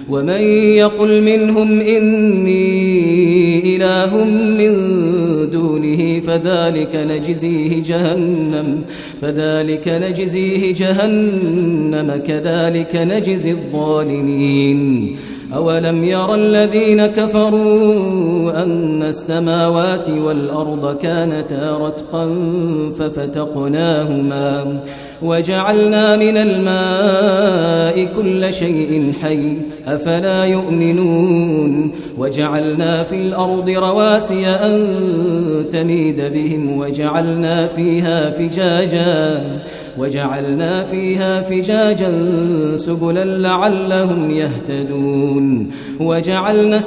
ومن يقل منهم إني إله من دونه فذلك نجزيه جهنم كذلك نجزي الظالمين. أولم ير الذين كفروا أن السماوات والأرض كانتا رتقا ففتقناهما وجعلنا من الماء كل شيء حي أفلا يؤمنون. وجعلنا في الأرض رواسي أن تميد بهم وجعلنا فيها فجاجا سبلا لعلهم يهتدون. وجعلنا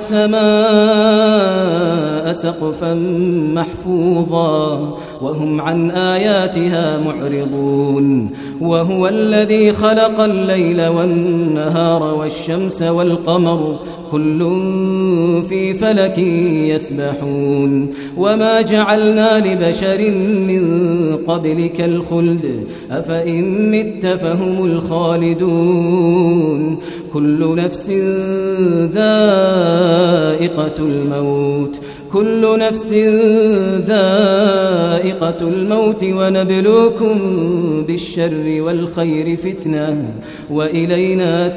السماء سقفا محفوظا وهم عن آياتها معرضون. وهو الذي خلق الليل والنهار والشمس والقمر كل في فلك يسبحون. وما جعلنا لبشر من قبلك الخلد أفإن مت فهم الخالدون. كل نفس ذائقة الموت ونبلوكم بالشر والخير فتنة وإلينا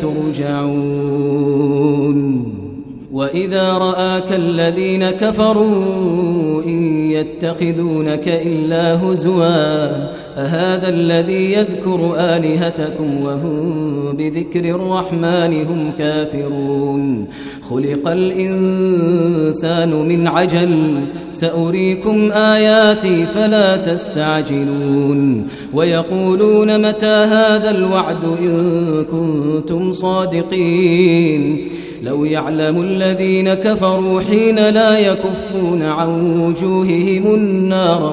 ترجعون. وإذا رآك الذين كفروا إن يتخذونك إلا هزوا أهذا الذي يذكر آلهتكم وهم بذكر الرحمن هم كافرون. خلق الإنسان من عجل سأريكم آياتي فلا تستعجلون. ويقولون متى هذا الوعد إن كنتم صادقين. لو يعلم الذين كفروا حين لا يكفون عن وجوههم النار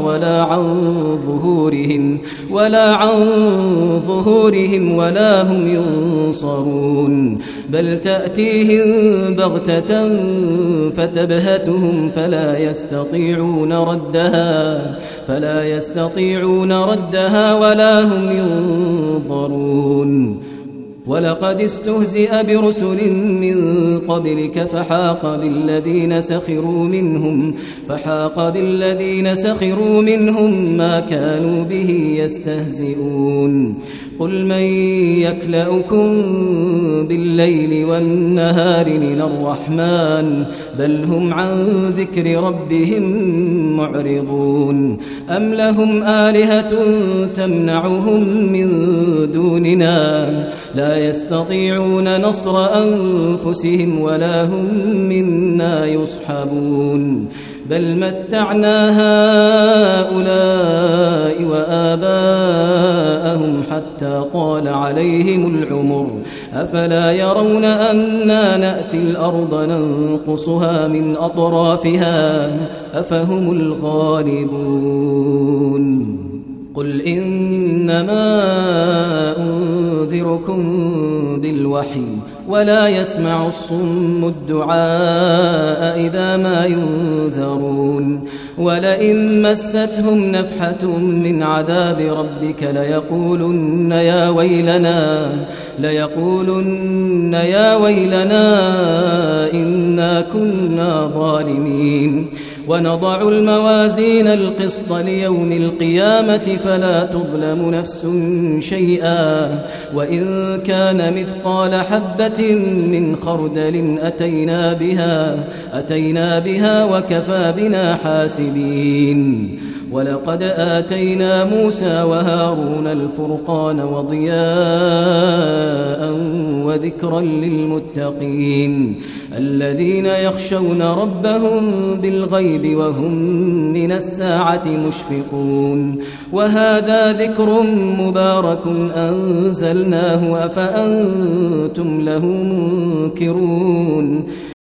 ولا عن ظهورهم ولا هم ينصرون. بل تأتيهم بغتة فتبهتهم فلا يستطيعون ردها ولا هم ينظرون. ولقد استهزئ برسل من قبلك فحاق بالذين سخروا منهم ما كانوا به يستهزئون. قل من يكلؤكم بالليل والنهار من الرحمن بل هم عن ذكر ربهم معرضون. أم لهم آلهة تمنعهم من دوننا لا يستطيعون نصر أنفسهم ولا هم منا يصحبون. بل متعنا هؤلاء وآباءهم حتى طال عليهم العمر أفلا يرون أنا نأتي الأرض ننقصها من أطرافها أفهم الغالبون. قل إنما أنذركم بالوحي ولا يسمع الصم الدعاء إذا ما ينذرون. ولئن مستهم نفحة من عذاب ربك ليقولن يا ويلنا إنا كنا ظالمين. ونضع الموازين القسط ليوم القيامة فلا تظلم نفس شيئا وإن كان مثقال حبة من خردل أتينا بها وكفى بنا حاسبين. ولقد آتينا موسى وهارون الفرقان وضياء وذكرا للمتقين الذين يخشون ربهم بالغيب وهم من الساعة مشفقون. وهذا ذكر مبارك أنزلناه أفأنتم له منكرون.